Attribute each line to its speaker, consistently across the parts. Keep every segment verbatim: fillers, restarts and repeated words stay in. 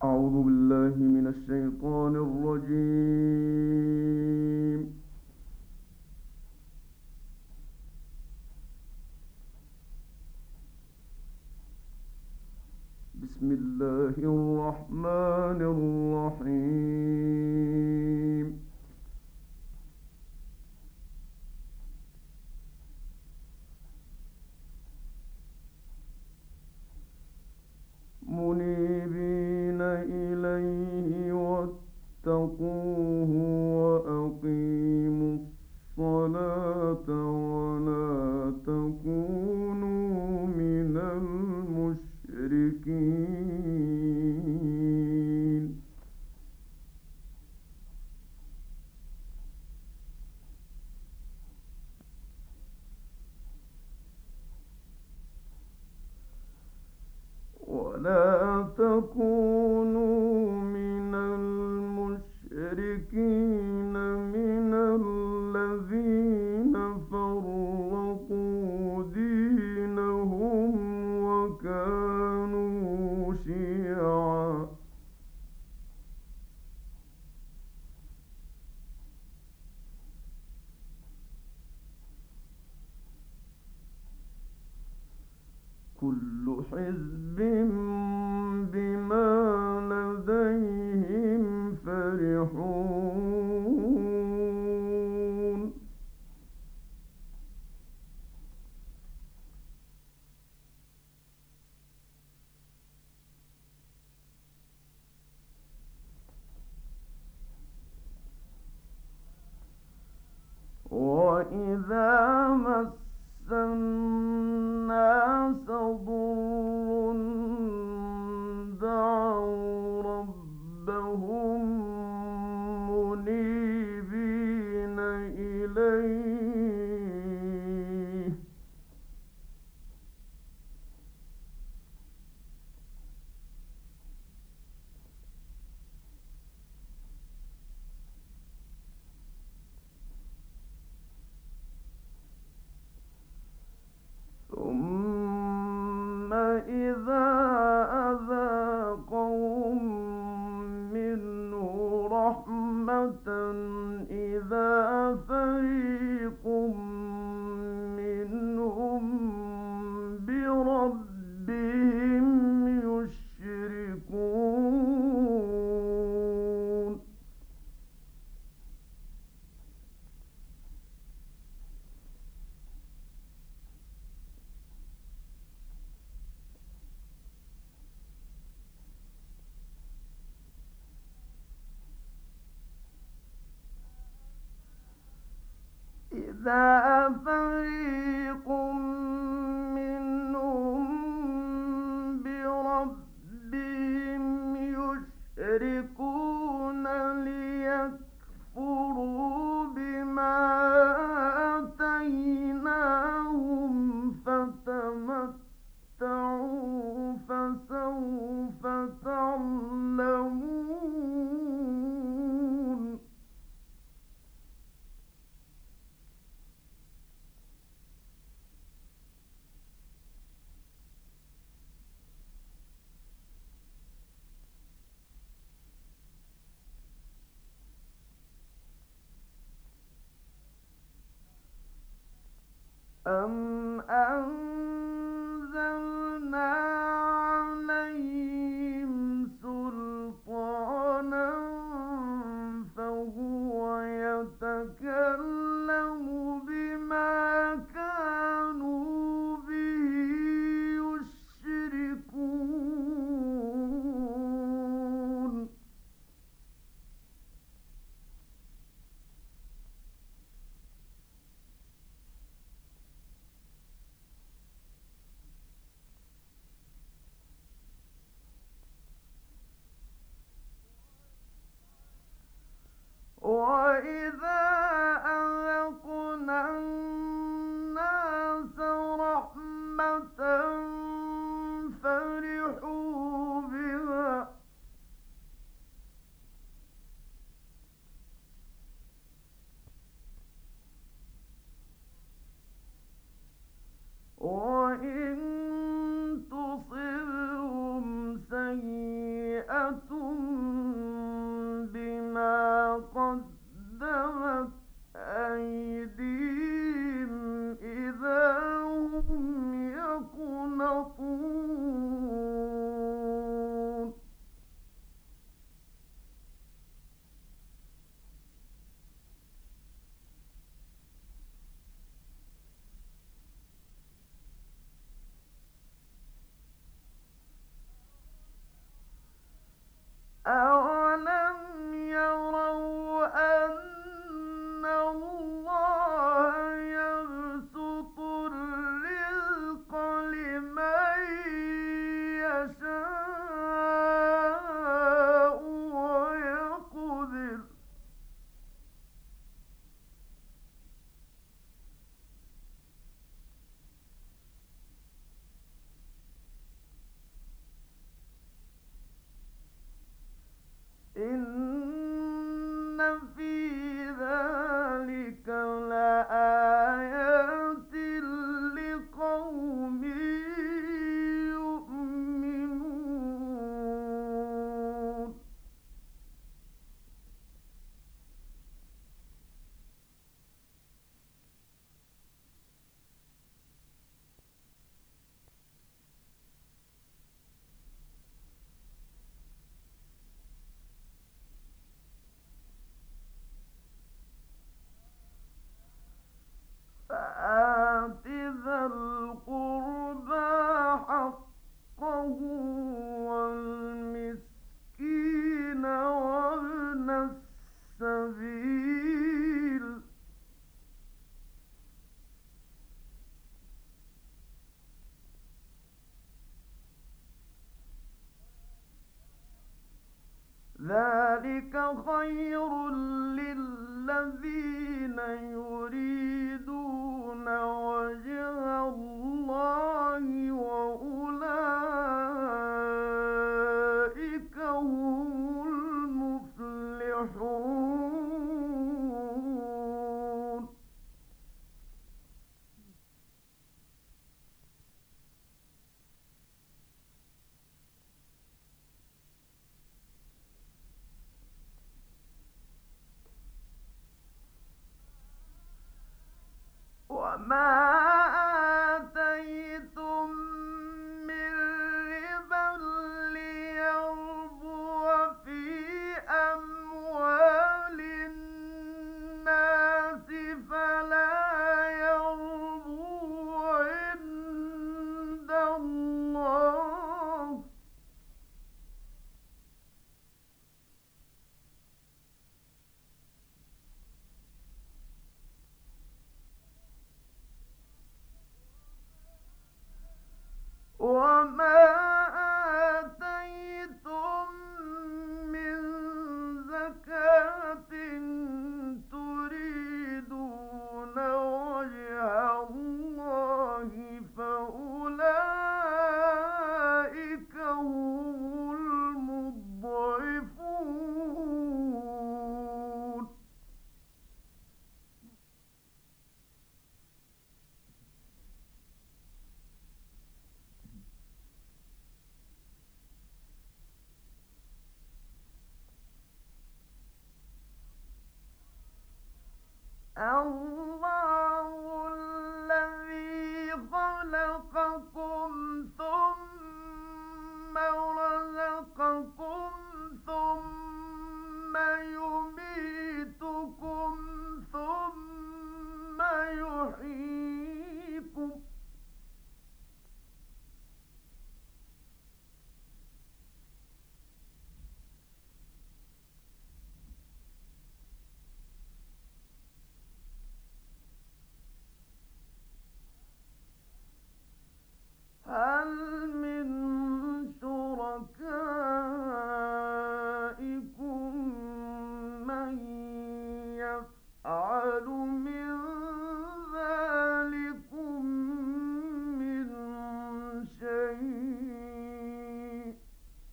Speaker 1: أعوذ بالله من الشيطان الرجيم. بسم الله الرحمن الرحيم. منيبين إليه واتقوه وأقيموا الصلاة ولا تكونوا من المشركين. ولا تكونوا من المشركين من الذين فرقوا دينهم وكانوا شيعا. كل حزب بما لديهم فرحون. وإذا مس الناس ضر دعوا ربهم منيبين إليه ثم إذا أذاقهم منه رحمة إذا فريق منهم بربهم يشركون. إذا فريق منهم بربهم يشركون ليكفروا بما آتيناهم فتمتعوا فسوف تعلمون. أَمْ أَنزَلْنَا عَلَيْهِمْ سُلْطَانًا فَهُوَ يَتَكَلَّمُ بِمَا كَانُوا بِهِ يُشْرِكُونَ. بما قدمت أيديهم إذا هم يقنطون أَوَلَمْ يَرَوْا أَنَّ اللَّهَ يَبْسُطُ الرِّزْقَ لِمَن يَشَاءُ وَيَقْدِرُ ۚ إِنَّ فِي ذَلِكَ لَآيَاتٍ لِقَوْمٍ يُؤْمِنُونَ فَآتِ ذَا الْقُرْبَىٰ حَقَّهُ وَالْمِسْكِينَ وَابْنَ السَّبِيلِ ۚ ذَٰلِكَ خَيْرٌ لِّلَّذِينَ يُرِيدُونَ وَجْهَ اللَّهِ ۖ وَأُولَٰئِكَ هُمُ الْمُفْلِحُونَ وَمَا آتَيْتُم مِّن رِّبًا لِّيَرْبُوَ فِي أَمْوَالِ النَّاسِ فَلَا يَرْبُو عِندَ اللَّهِ ۖ وَمَا آتَيْتُم مِّن زَكَاةٍ تُرِيدُونَ وَجْهَ اللَّهِ فَأُولَٰئِكَ هُمُ الْمُضْعِفُونَ اللَّهُ الَّذِي خَلَقَكُمْ ثُمَّ رَزَقَكُمْ ثُمَّ يُمِيتُكُمْ ثُمَّ يُحْيِيكُمْ ۖ هَلْ مِن شُرَكَائِكُم مَّن يَفْعَلُ مِن ذَٰلِكُم مِّن شَيْءٍ ۚ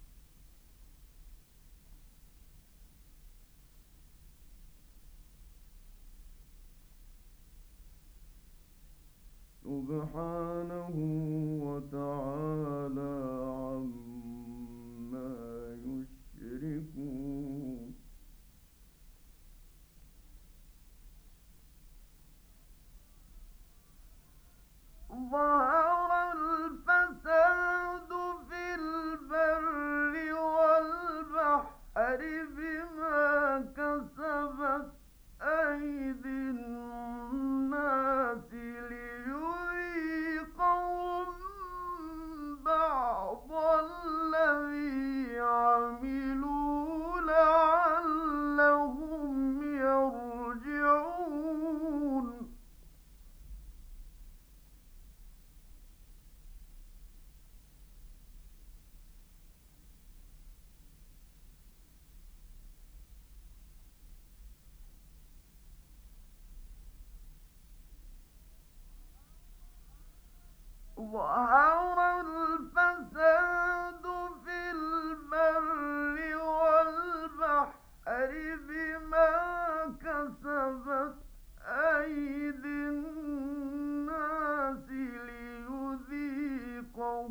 Speaker 1: سُبْحَانَهُ وَتَعَالَىٰ عَمَّا يُشْرِكُونَ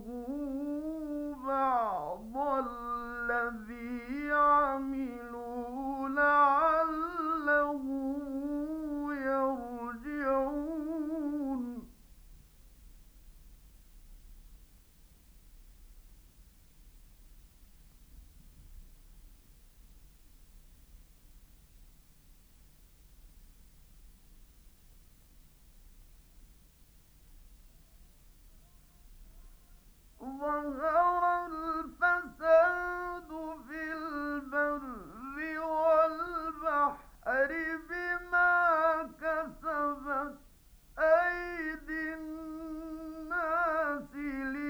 Speaker 1: بعض الذي عملوا لعلهم يرجعون ظهر الفساد في البر والبحر بما كسبت أيدي الناس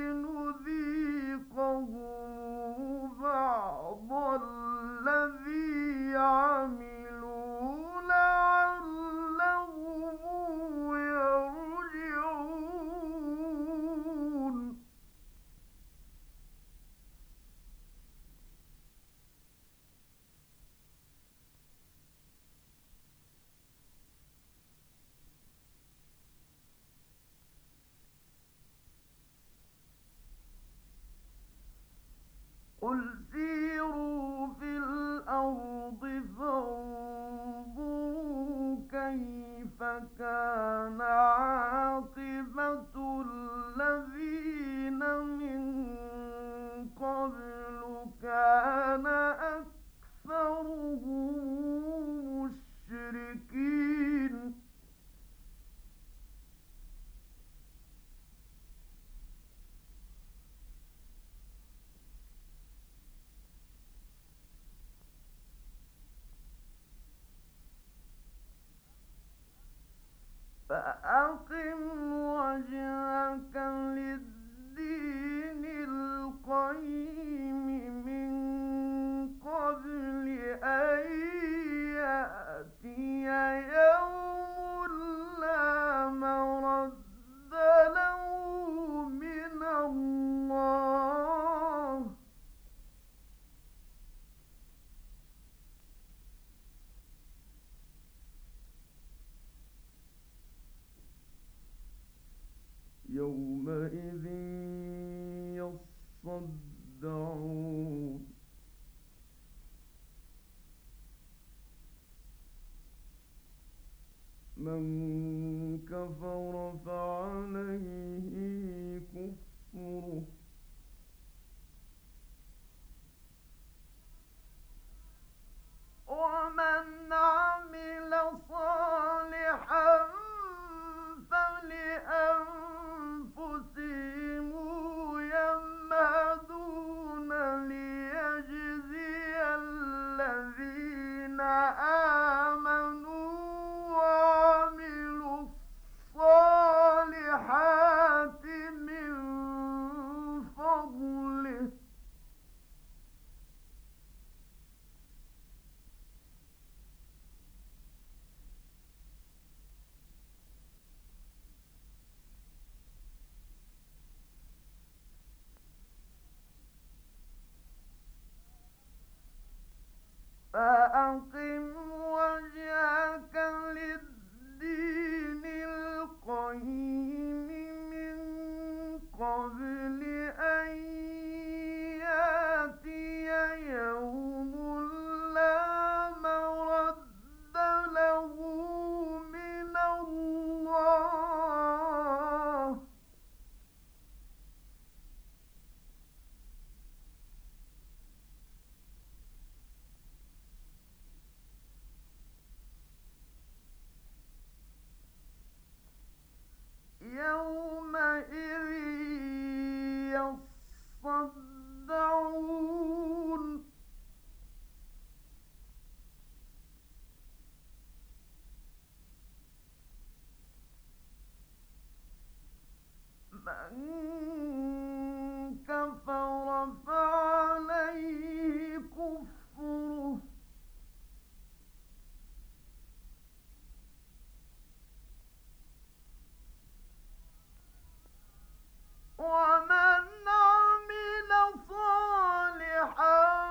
Speaker 1: لنذيقهم بعض الذي عملوا لعلهم يرجعون قل سيروا في الأرض فانظروا كيف كان عاقبة الذين من قبل كان أكثرهم مشركين فأقم وجهك للدين القيم من قبل أن يأتي يوم لا مرد له من الله يومئذ يصدعون من كفر فعليه كفره ومن عمل صالحا فلأنفسهم يمهدون ليجزي الذين آمنوا وعملوا الصالحات من فضله فأقم وجهك للدين القيم من قبل أن يأتي يوم لا مرد له من الله يومئذ يصدعون من كفر فعليه كفره ومن عمل صالحا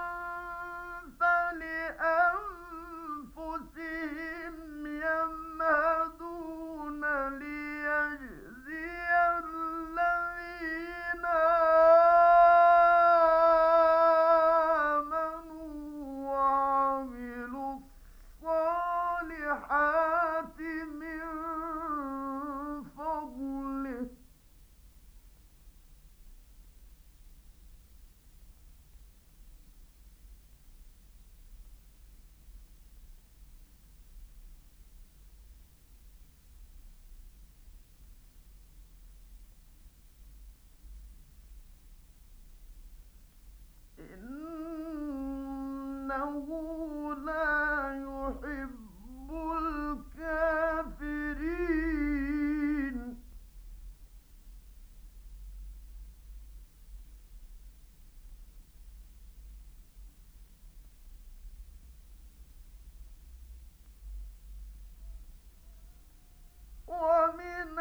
Speaker 1: إنه لا يحب الكافرين ومن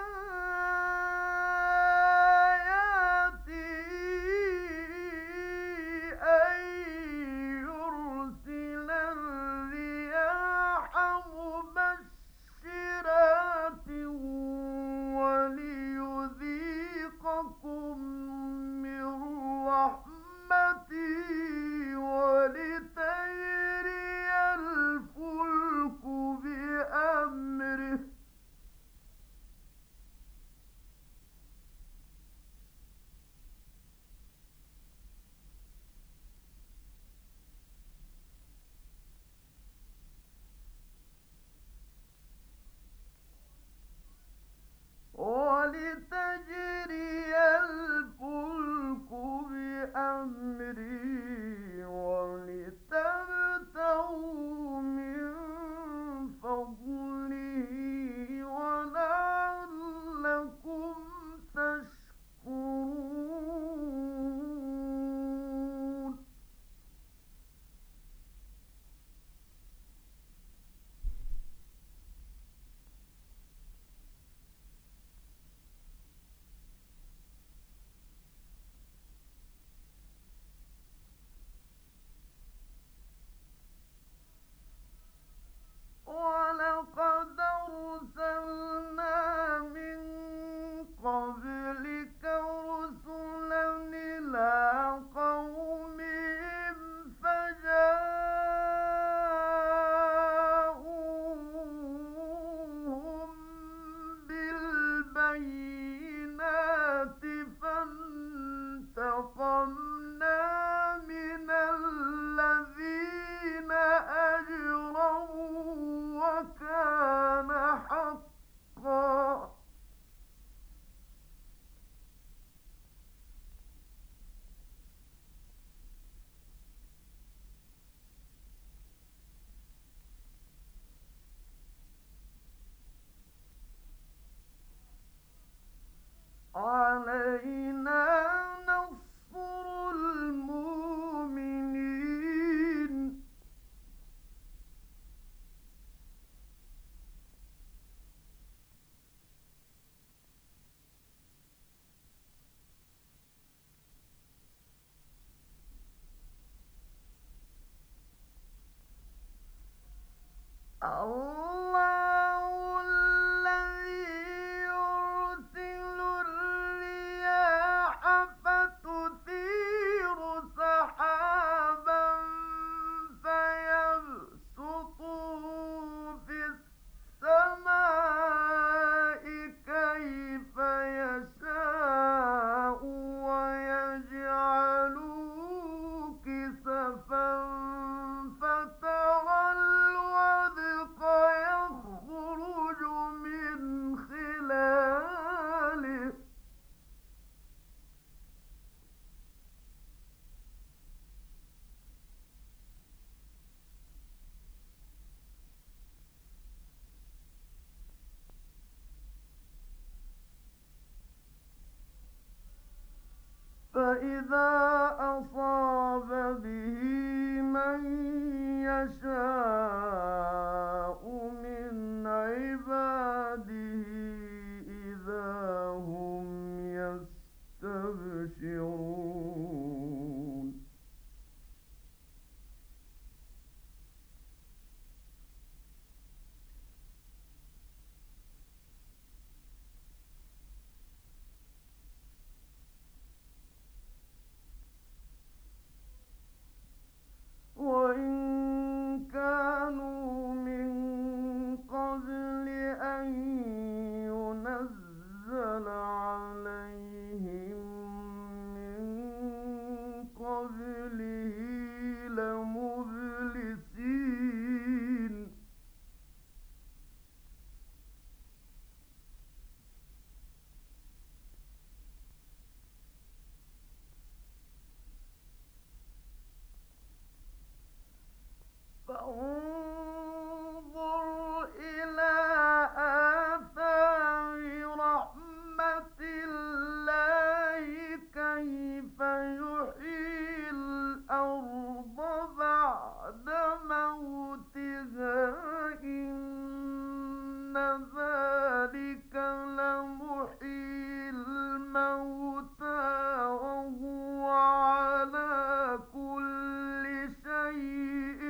Speaker 1: آياته أن يرسل الرياح مبشرات وليذيقكم من رحمته ولتجري الفلك بأمره ولتجري الفلك بأمره ولتبتغوا من فضله ولعلكم تشكرون ولقد أرسلنا من قبلك رسلا إلى قومهم فجاءوهم بالبينات فانتقمنا من الذين أجرموا وكان حقا علينا نصر المؤمنين الله الذي يرسل الرياح فتثير سحابا فيبسطه في السماء كيف يشاء ويجعله كسفا فترى الودق يخرج من خلاله فإذا أصاب به من يشاء من عباده إذا هم يستبشرون وإن كانوا من قبل أن ينزل عليهم من قبله لمبلسين يحيي الأرض بعد موتها إن ذلك لمحيي الموتى وهو على كل شيء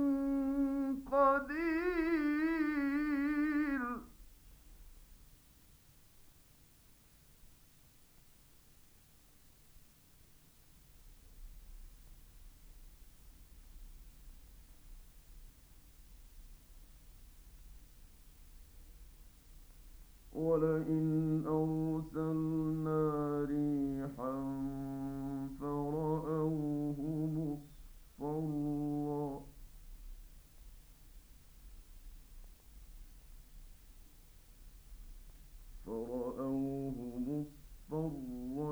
Speaker 1: قدير. ولئن أرسلنا ريحا فرأوه مصفرا فرأوه مصفرا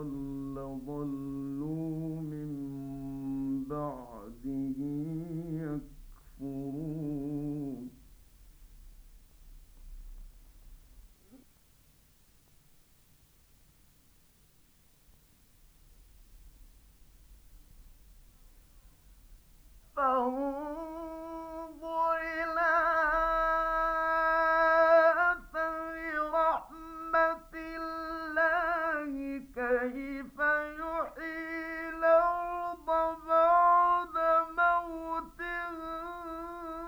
Speaker 1: لظلوا من بعده يكفرون. فانظر إلى آثار رحمة الله كيف يحيي الأرض بعد موتها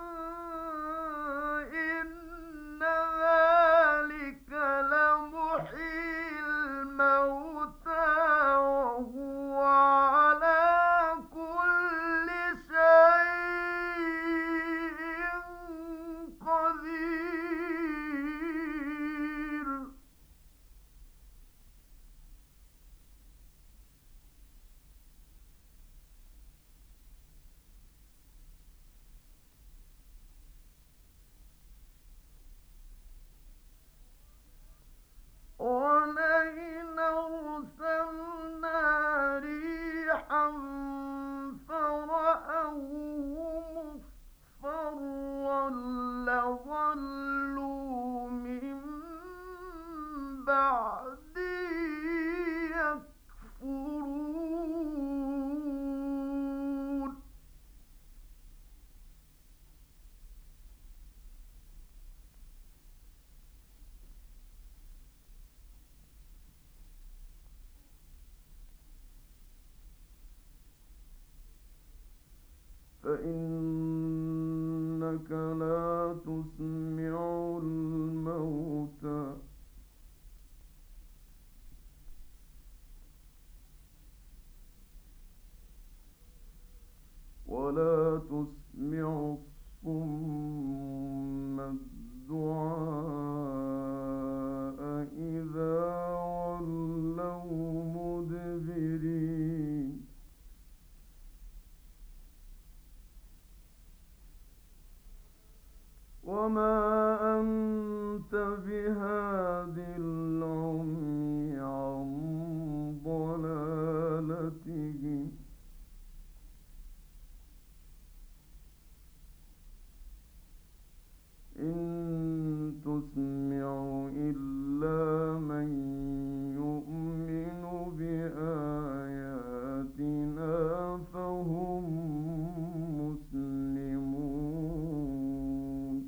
Speaker 1: إن ذلك لمحيي الموتى وهو على كل شيء قدير. ولئن أرسلنا ريحا فرأوه مصفرا لظلوا من بعده يكفرون. فإنك لا تسمع الموتى ولا تسمع الصم الدعاء إذا ولوا مدبرين. وما أنت بهاد العمي عن ضلالتهم إن تسمع إلا من يؤمن بآياتنا فهم مسلمون.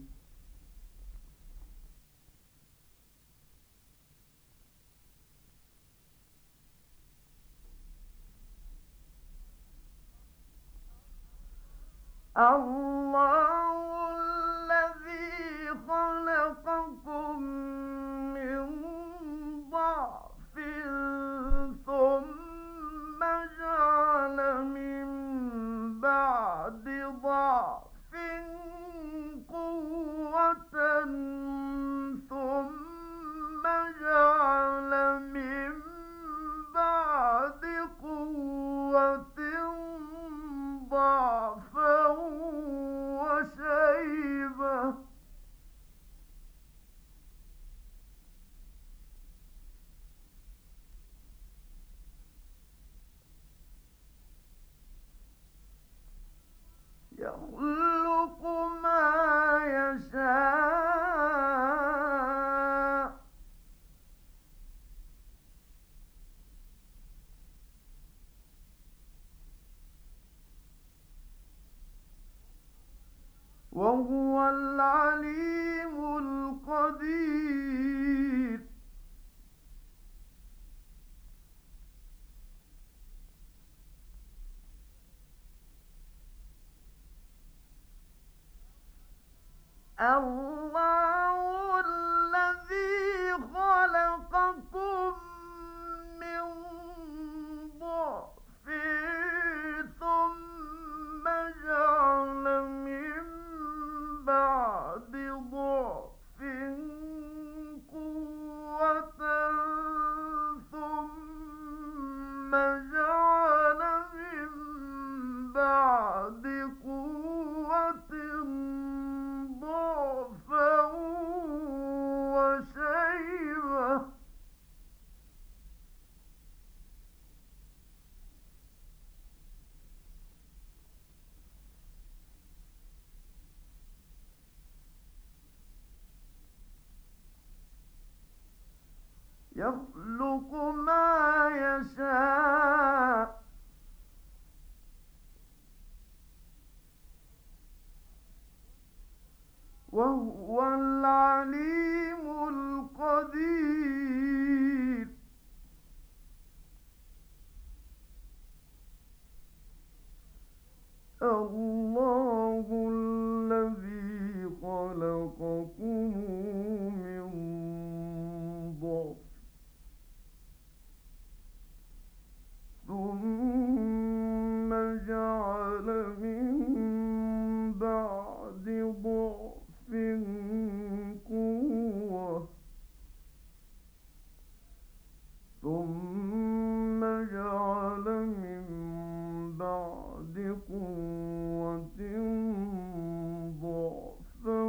Speaker 1: الله الذي خلقكم من ضعف ثم جعل من بعد ضعف قوة ثم جعل من بعد قوة ضعفا وشيبة يخلق ما يشاء الله الذي خلقكم من ضعف ثم جعل من بعد ضعف قوة ثم جعل من بعد قوة ضعفا وشيبة يخلق ما يشاء وهو العليم القدير الله الذي خلقكم من ضعف ثم جعل من بعد ضعف قوة ثم جعل من بعد قوة ضعفا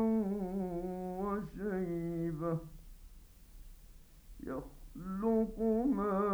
Speaker 1: وشيبة يخلق ما